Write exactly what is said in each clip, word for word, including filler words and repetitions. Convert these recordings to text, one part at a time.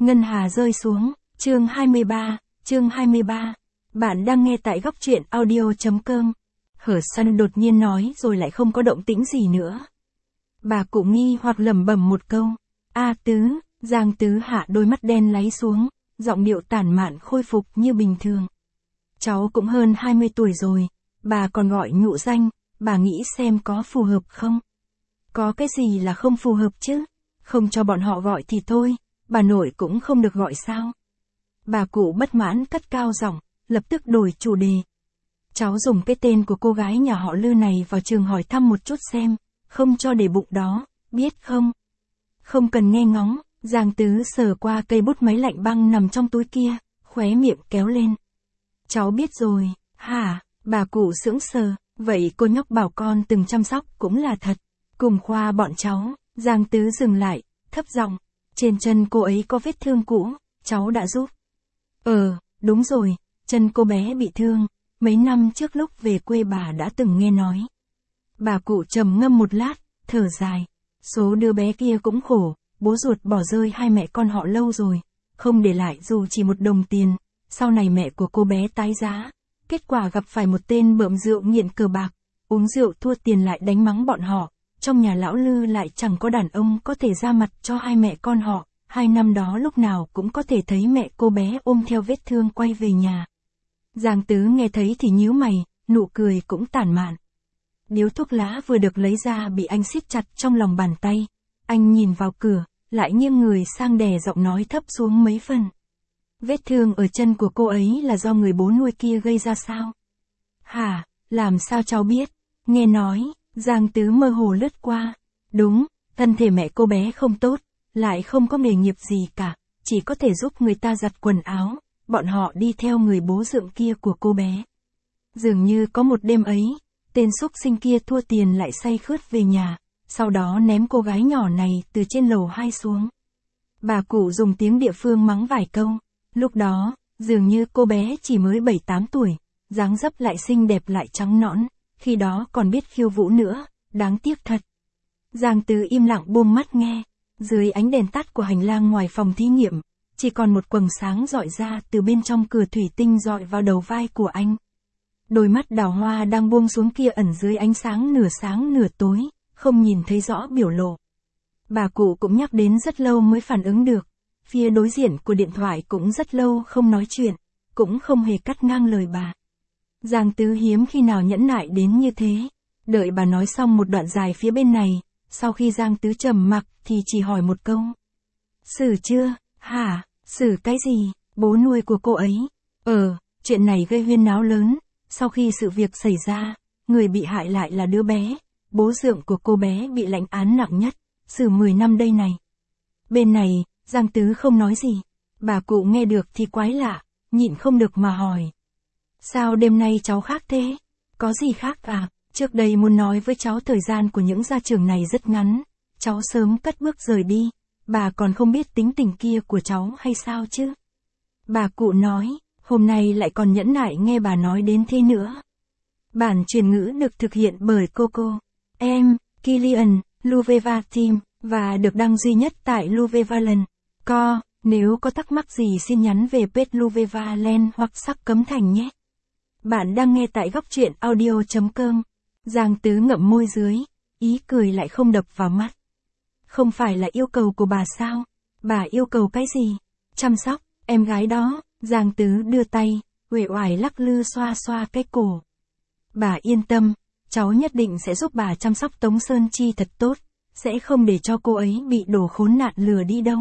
Ngân hà rơi xuống, chương hai mươi ba, chương hai mươi ba. Bạn đang nghe tại góc truyện audio.com. Hở Săn đột nhiên nói rồi lại không có động tĩnh gì nữa. Bà cụ nghi hoặc lẩm bẩm một câu. A Tứ, Giang Tứ hạ đôi mắt đen láy xuống, giọng điệu tản mạn khôi phục như bình thường. Cháu cũng hơn hai mươi tuổi rồi, bà còn gọi nhụ danh, bà nghĩ xem có phù hợp không? Có cái gì là không phù hợp chứ? Không cho bọn họ gọi thì thôi, bà nội cũng không được gọi sao? Bà cụ bất mãn cất cao giọng, lập tức đổi chủ đề. Cháu dùng cái tên của cô gái nhà họ Lư này vào trường hỏi thăm một chút xem, không cho để bụng đó, biết không? Không cần nghe ngóng, Giang Tứ sờ qua cây bút máy lạnh băng nằm trong túi kia, khóe miệng kéo lên. Cháu biết rồi, hả? Bà cụ sững sờ, vậy cô nhóc bảo con từng chăm sóc cũng là thật. Cùng khoa bọn cháu, Giang Tứ dừng lại, thấp giọng, trên chân cô ấy có vết thương cũ, cháu đã giúp. Ờ, đúng rồi, chân cô bé bị thương, mấy năm trước lúc về quê bà đã từng nghe nói. Bà cụ trầm ngâm một lát, thở dài, số đứa bé kia cũng khổ, bố ruột bỏ rơi hai mẹ con họ lâu rồi, không để lại dù chỉ một đồng tiền, sau này mẹ của cô bé tái giá, kết quả gặp phải một tên bợm rượu nghiện cờ bạc, uống rượu thua tiền lại đánh mắng bọn họ, trong nhà lão Lư lại chẳng có đàn ông có thể ra mặt cho hai mẹ con họ, hai năm đó lúc nào cũng có thể thấy mẹ cô bé ôm theo vết thương quay về nhà. Giang Tứ nghe thấy thì nhíu mày, nụ cười cũng tản mạn. Điếu thuốc lá vừa được lấy ra bị anh siết chặt trong lòng bàn tay, anh nhìn vào cửa, lại nghiêng người sang đè giọng nói thấp xuống mấy phần. Vết thương ở chân của cô ấy là do người bố nuôi kia gây ra sao? Hả, làm sao cháu biết? Nghe nói, Giang Tứ mơ hồ lướt qua. Đúng, thân thể mẹ cô bé không tốt, lại không có nghề nghiệp gì cả, chỉ có thể giúp người ta giặt quần áo, bọn họ đi theo người bố dượng kia của cô bé. Dường như có một đêm ấy, tên xúc sinh kia thua tiền lại say khướt về nhà, sau đó ném cô gái nhỏ này từ trên lầu hai xuống. Bà cụ dùng tiếng địa phương mắng vài câu, lúc đó, dường như cô bé chỉ mới bảy tám tuổi, dáng dấp lại xinh đẹp lại trắng nõn, khi đó còn biết khiêu vũ nữa, đáng tiếc thật. Giang Tứ im lặng buông mắt nghe, dưới ánh đèn tắt của hành lang ngoài phòng thí nghiệm, chỉ còn một quầng sáng rọi ra từ bên trong cửa thủy tinh rọi vào đầu vai của anh. Đôi mắt đào hoa đang buông xuống kia ẩn dưới ánh sáng nửa sáng nửa tối, không nhìn thấy rõ biểu lộ. Bà cụ cũng nhắc đến rất lâu mới phản ứng được, phía đối diện của điện thoại cũng rất lâu không nói chuyện, cũng không hề cắt ngang lời bà. Giang Tứ hiếm khi nào nhẫn nại đến như thế, đợi bà nói xong một đoạn dài phía bên này, sau khi Giang Tứ trầm mặc thì chỉ hỏi một câu. Xử chưa? Hả? Xử cái gì? Bố nuôi của cô ấy? Ờ, chuyện này gây huyên náo lớn, sau khi sự việc xảy ra, người bị hại lại là đứa bé, bố dượng của cô bé bị lãnh án nặng nhất, xử mười năm đây này. Bên này, Giang Tứ không nói gì, bà cụ nghe được thì quái lạ, nhịn không được mà hỏi. Sao đêm nay cháu khác thế? Có gì khác à? Trước đây muốn nói với cháu thời gian của những gia trưởng này rất ngắn, cháu sớm cất bước rời đi, bà còn không biết tính tình kia của cháu hay sao chứ? Bà cụ nói, hôm nay lại còn nhẫn nại nghe bà nói đến thế nữa. Bản truyền ngữ được thực hiện bởi Coco, em, Kilian, Luveva Team, và được đăng duy nhất tại Luvevaland. Co, nếu có thắc mắc gì xin nhắn về page Luvevaland hoặc Sắc Cấm Thành nhé. Bạn đang nghe tại góc truyện audio.com. Giang Tứ ngậm môi dưới, ý cười lại không đập vào mắt. Không phải là yêu cầu của bà sao? Bà yêu cầu cái gì? Chăm sóc, em gái đó. Giang Tứ đưa tay, uể oải lắc lư xoa xoa cái cổ. Bà yên tâm, cháu nhất định sẽ giúp bà chăm sóc Tống Sơn Chi thật tốt, sẽ không để cho cô ấy bị đồ khốn nạn lừa đi đâu.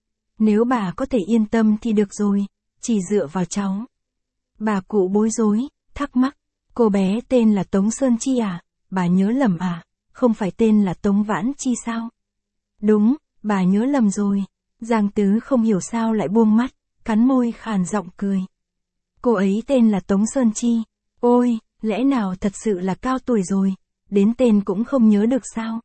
Nếu bà có thể yên tâm thì được rồi, chỉ dựa vào cháu. Bà cụ bối rối, thắc mắc, cô bé tên là Tống Sơn Chi à? Bà nhớ lầm à? Không phải tên là Tống Vãn Chi sao? Đúng, bà nhớ lầm rồi. Giang Tứ không hiểu sao lại buông mắt, cắn môi khàn giọng cười. Cô ấy tên là Tống Sơn Chi. Ôi, lẽ nào thật sự là cao tuổi rồi, đến tên cũng không nhớ được sao?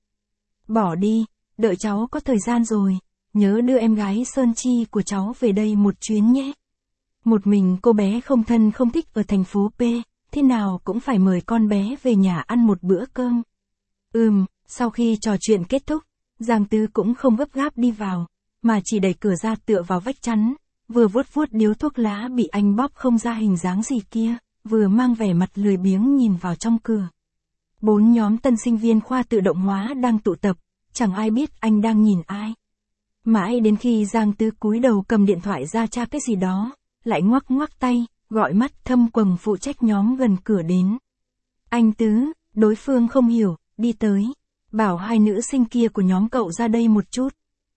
Bỏ đi, đợi cháu có thời gian rồi, nhớ đưa em gái Sơn Chi của cháu về đây một chuyến nhé. Một mình cô bé không thân không thích ở thành phố P, thế nào cũng phải mời con bé về nhà ăn một bữa cơm. Ừm, sau khi trò chuyện kết thúc, Giang Tứ cũng không gấp gáp đi vào. mà chỉ đẩy cửa ra tựa vào vách chắn, vừa vuốt vuốt điếu thuốc lá bị anh bóp không ra hình dáng gì kia, vừa mang vẻ mặt lười biếng nhìn vào trong cửa. Bốn nhóm tân sinh viên khoa tự động hóa đang tụ tập, chẳng ai biết anh đang nhìn ai. Mãi đến khi Giang Tứ cúi đầu cầm điện thoại ra tra cái gì đó, lại ngoắc ngoắc tay, gọi mắt Thâm Quầng phụ trách nhóm gần cửa đến. Anh Tứ, đối phương không hiểu, đi tới, bảo hai nữ sinh kia của nhóm cậu ra đây một chút.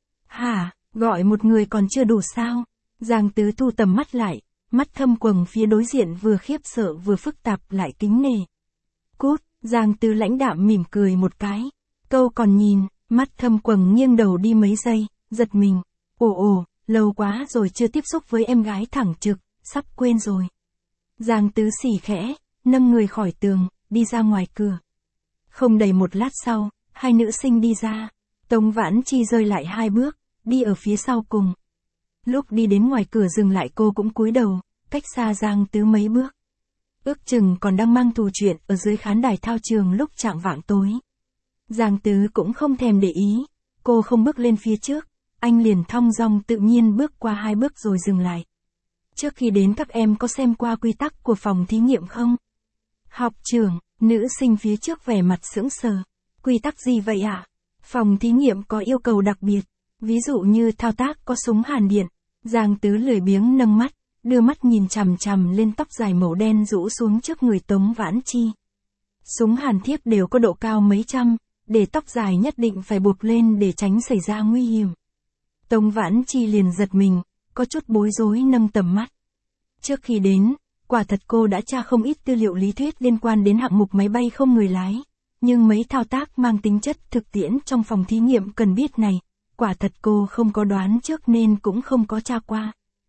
Hả, gọi một người còn chưa đủ sao? Giang Tứ thu tầm mắt lại, mắt Thâm Quầng phía đối diện vừa khiếp sợ vừa phức tạp lại kính nể. Cút, Giang Tứ lãnh đạm mỉm cười một cái. Câu còn nhìn, mắt Thâm Quầng nghiêng đầu đi mấy giây, giật mình. Ồ ồ, lâu quá rồi chưa tiếp xúc với em gái thẳng trực, sắp quên rồi. Giang Tứ xỉ khẽ, nâng người khỏi tường, đi ra ngoài cửa. Không đầy một lát sau, hai nữ sinh đi ra. Tống Vãn Chi rơi lại hai bước, đi ở phía sau cùng. Lúc đi đến ngoài cửa dừng lại cô cũng cúi đầu, cách xa Giang Tứ mấy bước. Ước chừng còn đang mang thù chuyện ở dưới khán đài thao trường lúc chạng vạng tối. Giang Tứ cũng không thèm để ý, cô không bước lên phía trước, anh liền thong dong tự nhiên bước qua hai bước rồi dừng lại. Trước khi đến các em có xem qua quy tắc của phòng thí nghiệm không? Học trưởng, nữ sinh phía trước vẻ mặt sững sờ. Quy tắc gì vậy ạ? À? Phòng thí nghiệm có yêu cầu đặc biệt, ví dụ như thao tác có súng hàn điện. Giang Tứ lười biếng nâng mắt, đưa mắt nhìn chằm chằm lên tóc dài màu đen rũ xuống trước người Tống Vãn Chi. Súng hàn thiếc đều có độ cao mấy trăm, để tóc dài nhất định phải buộc lên để tránh xảy ra nguy hiểm. Tống Vãn Chi liền giật mình, có chút bối rối nâng tầm mắt. Trước khi đến, quả thật cô đã tra không ít tư liệu lý thuyết liên quan đến hạng mục máy bay không người lái, nhưng mấy thao tác mang tính chất thực tiễn trong phòng thí nghiệm cần biết này, quả thật cô không có đoán trước nên cũng không có tra qua.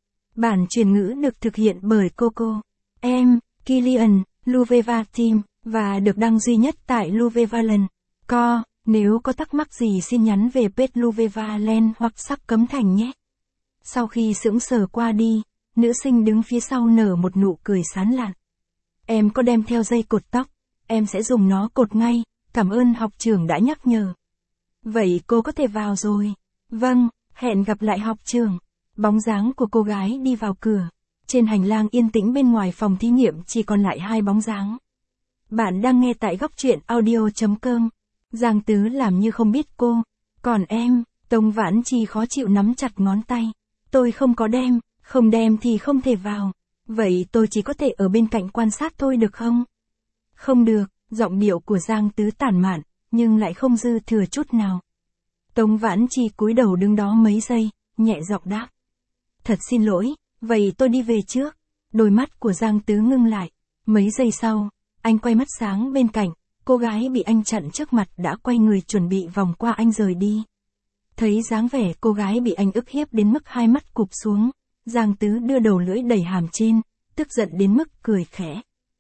Bản truyền ngữ được thực hiện bởi Coco, em, Kilian, Luveva Team, và được đăng duy nhất tại Luvevaland. Co, nếu có thắc mắc gì xin nhắn về page Luvevaland hoặc Sắc Cấm Thành nhé. Sau khi sững sờ qua đi, nữ sinh đứng phía sau nở một nụ cười sán lạn. Em có đem theo dây cột tóc, em sẽ dùng nó cột ngay, cảm ơn học trưởng đã nhắc nhở. Vậy cô có thể vào rồi. Vâng, hẹn gặp lại học trưởng. Bóng dáng của cô gái đi vào cửa. Trên hành lang yên tĩnh bên ngoài phòng thí nghiệm chỉ còn lại hai bóng dáng. Bạn đang nghe tại góc truyện audio chấm com. Giang Tứ làm như không biết cô. Còn em, Tống Vãn Chi khó chịu nắm chặt ngón tay. Tôi không có đem, không đem thì không thể vào. Vậy tôi chỉ có thể ở bên cạnh quan sát thôi được không? Không được, giọng điệu của Giang Tứ tản mạn, nhưng lại không dư thừa chút nào. Tống Vãn Chi cúi đầu đứng đó mấy giây, nhẹ giọng đáp. Thật xin lỗi, vậy tôi đi về trước. Đôi mắt của Giang Tứ ngưng lại. Mấy giây sau, anh quay mắt sáng bên cạnh, cô gái bị anh chặn trước mặt đã quay người chuẩn bị vòng qua anh rời đi. Thấy dáng vẻ cô gái bị anh ức hiếp đến mức hai mắt cụp xuống, Giang Tứ đưa đầu lưỡi đẩy hàm trên, tức giận đến mức cười khẽ.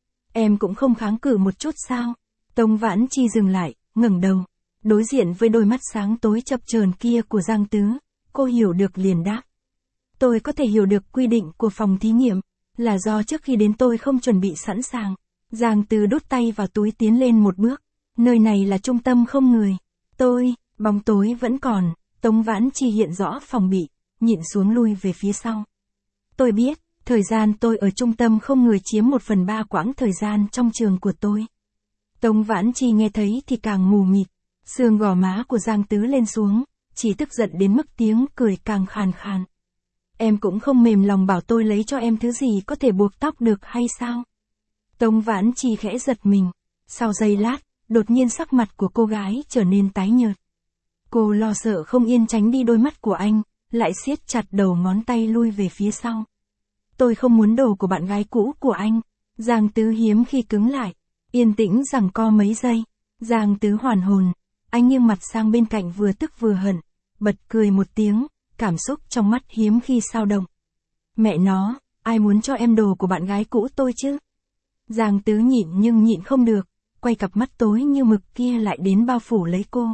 Em cũng không kháng cự một chút sao? Tống Vãn Chi dừng lại, ngẩng đầu, đối diện với đôi mắt sáng tối chập chờn kia của Giang Tứ, cô hiểu được liền đáp. Tôi có thể hiểu được quy định của phòng thí nghiệm, là do trước khi đến tôi không chuẩn bị sẵn sàng. Giang Tứ đút tay vào túi tiến lên một bước. Nơi này là trung tâm không người. Tôi, bóng tối vẫn còn, Tống Vãn Chi hiện rõ phòng bị, nhịn xuống lui về phía sau. Tôi biết, thời gian tôi ở trung tâm không người chiếm một phần ba quãng thời gian trong trường của tôi. Tống Vãn Chi nghe thấy thì càng mù mịt, sườn gò má của Giang Tứ lên xuống, chỉ tức giận đến mức tiếng cười càng khàn khàn. Em cũng không mềm lòng bảo tôi lấy cho em thứ gì có thể buộc tóc được hay sao? Tống Vãn Chi khẽ giật mình. Sau giây lát, đột nhiên sắc mặt của cô gái trở nên tái nhợt. Cô lo sợ không yên tránh đi đôi mắt của anh, lại siết chặt đầu ngón tay lui về phía sau. Tôi không muốn đồ của bạn gái cũ của anh. Giang Tứ hiếm khi cứng lại, yên tĩnh giằng co mấy giây. Giang Tứ hoàn hồn, anh nghiêng mặt sang bên cạnh vừa tức vừa hận, bật cười một tiếng, cảm xúc trong mắt hiếm khi xao động. Mẹ nó, ai muốn cho em đồ của bạn gái cũ tôi chứ? Giang Tứ nhịn nhưng nhịn không được, quay cặp mắt tối như mực kia lại đến bao phủ lấy cô.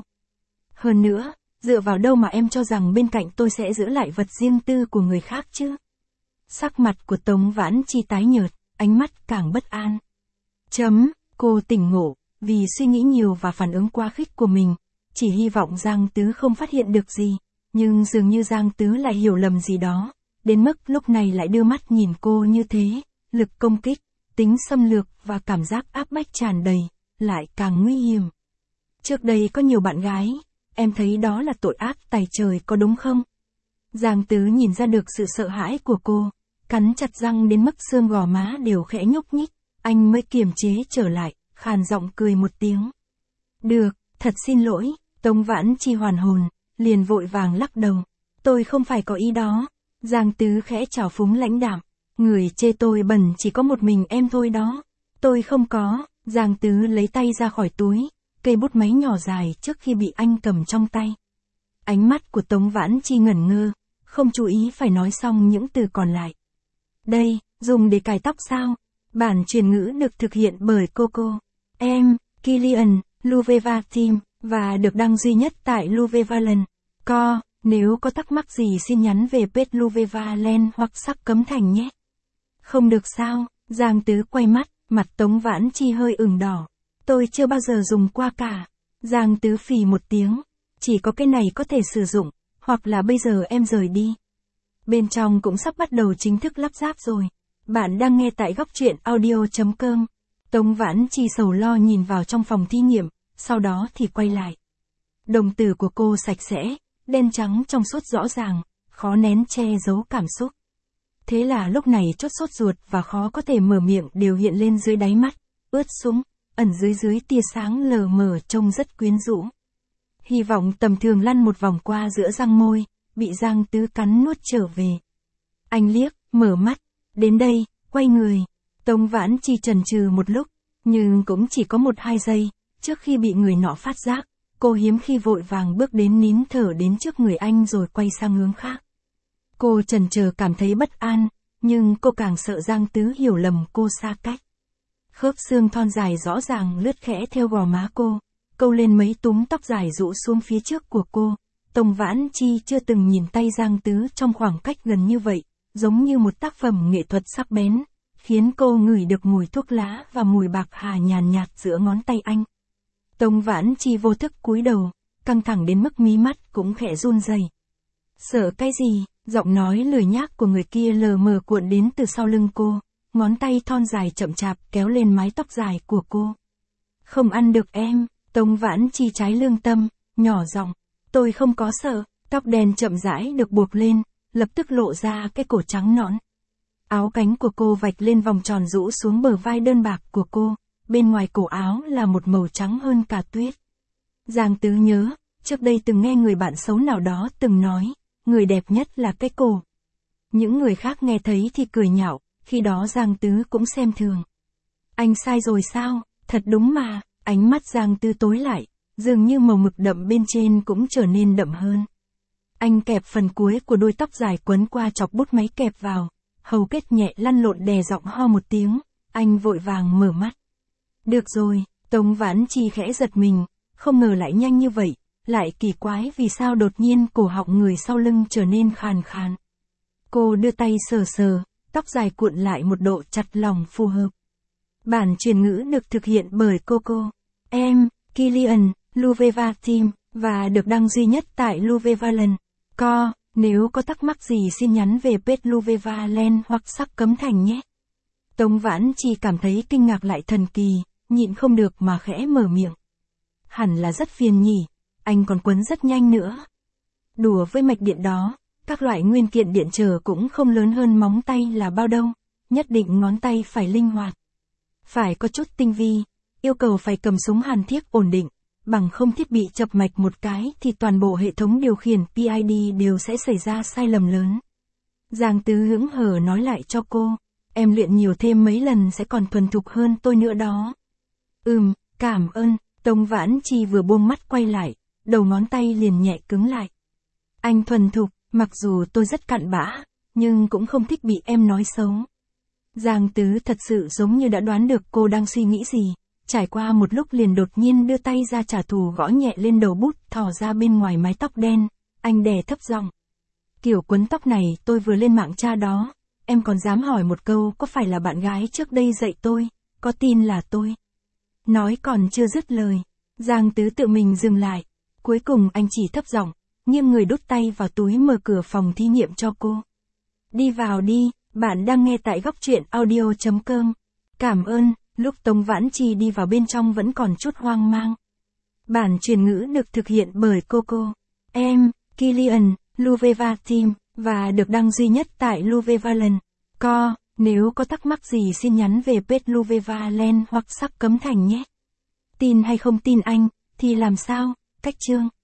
Hơn nữa, dựa vào đâu mà em cho rằng bên cạnh tôi sẽ giữ lại vật riêng tư của người khác chứ? Sắc mặt của Tống Vãn Chi tái nhợt, ánh mắt càng bất an. Chấm, cô tỉnh ngộ, vì suy nghĩ nhiều và phản ứng quá khích của mình, chỉ hy vọng Giang Tứ không phát hiện được gì. nhưng dường như Giang Tứ lại hiểu lầm gì đó, đến mức lúc này lại đưa mắt nhìn cô như thế, lực công kích, tính xâm lược và cảm giác áp bách tràn đầy, lại càng nguy hiểm. Trước đây có nhiều bạn gái, em thấy đó là tội ác tày trời có đúng không? Giang Tứ nhìn ra được sự sợ hãi của cô, cắn chặt răng đến mức xương gò má đều khẽ nhúc nhích, anh mới kiềm chế trở lại, khàn giọng cười một tiếng. Được, thật xin lỗi, Tống Vãn Chi hoàn hồn, liền vội vàng lắc đầu. Tôi không phải có ý đó. Giang Tứ khẽ trào phúng lãnh đạm. Người chê tôi bẩn chỉ có một mình em thôi đó. Tôi không có. Giang Tứ lấy tay ra khỏi túi, cây bút máy nhỏ dài trước khi bị anh cầm trong tay. Ánh mắt của Tống Vãn Chi ngẩn ngơ, không chú ý phải nói xong những từ còn lại. Đây, dùng để cài tóc sao? Bản truyền ngữ được thực hiện bởi Coco. Em, Kilian, Luveva Team, và được đăng duy nhất tại Luvevaland. Co, nếu có thắc mắc gì xin nhắn về page Luvevaland hoặc Sắc Cấm Thành nhé. Không được sao? Giang Tứ quay mắt, mặt Tống Vãn Chi hơi ửng đỏ. Tôi chưa bao giờ dùng qua cả. Giang Tứ phì một tiếng. Chỉ có cái này có thể sử dụng, hoặc là bây giờ em rời đi. Bên trong cũng sắp bắt đầu chính thức lắp ráp rồi. Bạn đang nghe tại góc truyện audio chấm com. Tống Vãn Chi sầu lo nhìn vào trong phòng thí nghiệm, sau đó thì quay lại. Đồng tử của cô sạch sẽ, đen trắng trong suốt rõ ràng, khó nén che giấu cảm xúc. Thế là lúc này chốt sốt ruột và khó có thể mở miệng đều hiện lên dưới đáy mắt, ướt sũng, ẩn dưới dưới tia sáng lờ mờ trông rất quyến rũ. Hy vọng tầm thường lăn một vòng qua giữa răng môi, bị Giang Tứ cắn nuốt trở về. Anh liếc, mở mắt, đến đây, quay người. Tống Vãn Chi chần chừ một lúc, nhưng cũng chỉ có một hai giây, trước khi bị người nọ phát giác, cô hiếm khi vội vàng bước đến nín thở đến trước người anh rồi quay sang hướng khác. Cô chần chờ cảm thấy bất an, nhưng cô càng sợ Giang Tứ hiểu lầm cô xa cách. Khớp xương thon dài rõ ràng lướt khẽ theo gò má cô, câu lên mấy túm tóc dài rũ xuống phía trước của cô. Tống Vãn Chi chưa từng nhìn tay Giang Tứ trong khoảng cách gần như vậy, giống như một tác phẩm nghệ thuật sắc bén, khiến cô ngửi được mùi thuốc lá và mùi bạc hà nhàn nhạt giữa ngón tay anh. Tống Vãn Chi vô thức cúi đầu, căng thẳng đến mức mí mắt cũng khẽ run rẩy. Sợ cái gì? Giọng nói lười nhác của người kia lờ mờ cuộn đến từ sau lưng cô, ngón tay thon dài chậm chạp kéo lên mái tóc dài của cô. Không ăn được em. Tống Vãn Chi trái lương tâm, nhỏ giọng. Tôi không có sợ. Tóc đen chậm rãi được buộc lên, lập tức lộ ra cái cổ trắng nõn. Áo cánh của cô vạch lên vòng tròn rũ xuống bờ vai đơn bạc của cô, bên ngoài cổ áo là một màu trắng hơn cả tuyết. Giang Tứ nhớ, trước đây từng nghe người bạn xấu nào đó từng nói, người đẹp nhất là cái cổ. Những người khác nghe thấy thì cười nhạo, khi đó Giang Tứ cũng xem thường. Anh sai rồi sao? Thật đúng mà. Ánh mắt Giang Tứ tối lại, dường như màu mực đậm bên trên cũng trở nên đậm hơn. Anh kẹp phần cuối của đuôi tóc dài quấn qua chọc bút máy kẹp vào, hầu kết nhẹ lăn lộn đè giọng ho một tiếng, anh vội vàng mở mắt. Được rồi, Tống Vãn Chi khẽ giật mình, không ngờ lại nhanh như vậy, lại kỳ quái vì sao đột nhiên cổ họng người sau lưng trở nên khàn khàn. Cô đưa tay sờ sờ, tóc dài cuộn lại một độ chặt lòng phù hợp. Bản truyền ngữ được thực hiện bởi Coco. Em, Kilian, Luveva Team, và được đăng duy nhất tại Luvevaland. Co, nếu có thắc mắc gì xin nhắn về page Luvevaland hoặc Sắc Cấm Thành nhé. Tống Vãn Chi cảm thấy kinh ngạc lại thần kỳ, nhịn không được mà khẽ mở miệng. Hẳn là rất phiền nhỉ, anh còn quấn rất nhanh nữa. Đùa với mạch điện đó, các loại nguyên kiện điện trở cũng không lớn hơn móng tay là bao đâu, nhất định ngón tay phải linh hoạt. Phải có chút tinh vi, yêu cầu phải cầm súng hàn thiết ổn định, bằng không thiết bị chập mạch một cái thì toàn bộ hệ thống điều khiển pê i đê đều sẽ xảy ra sai lầm lớn. Giang Tứ hững hờ nói lại cho cô, em luyện nhiều thêm mấy lần sẽ còn thuần thục hơn tôi nữa đó. Ừm, cảm ơn. Tống Vãn Chi vừa buông mắt quay lại, đầu ngón tay liền nhẹ cứng lại. Anh thuần thục, mặc dù tôi rất cặn bã, nhưng cũng không thích bị em nói xấu. Giang Tứ thật sự giống như đã đoán được cô đang suy nghĩ gì, trải qua một lúc liền đột nhiên đưa tay ra trả thù gõ nhẹ lên đầu bút thò ra bên ngoài mái tóc đen, anh đè thấp giọng. Kiểu quấn tóc này tôi vừa lên mạng tra đó, em còn dám hỏi một câu có phải là bạn gái trước đây dạy tôi, có tin là tôi. Nói còn chưa dứt lời, Giang Tứ tự mình dừng lại, cuối cùng anh chỉ thấp giọng, nghiêng người đút tay vào túi mở cửa phòng thí nghiệm cho cô. Đi vào đi, bạn đang nghe tại góc truyện audio.com. Cảm ơn, lúc Tống Vãn Chi đi vào bên trong vẫn còn chút hoang mang. Bản truyền ngữ được thực hiện bởi Coco, em, Kilian, Luveva Team, và được đăng duy nhất tại Luvevaland. Co, nếu có thắc mắc gì xin nhắn về page Luvevaland hoặc Sắc Cấm Thành nhé. Tin hay không tin anh, thì làm sao, cách chương.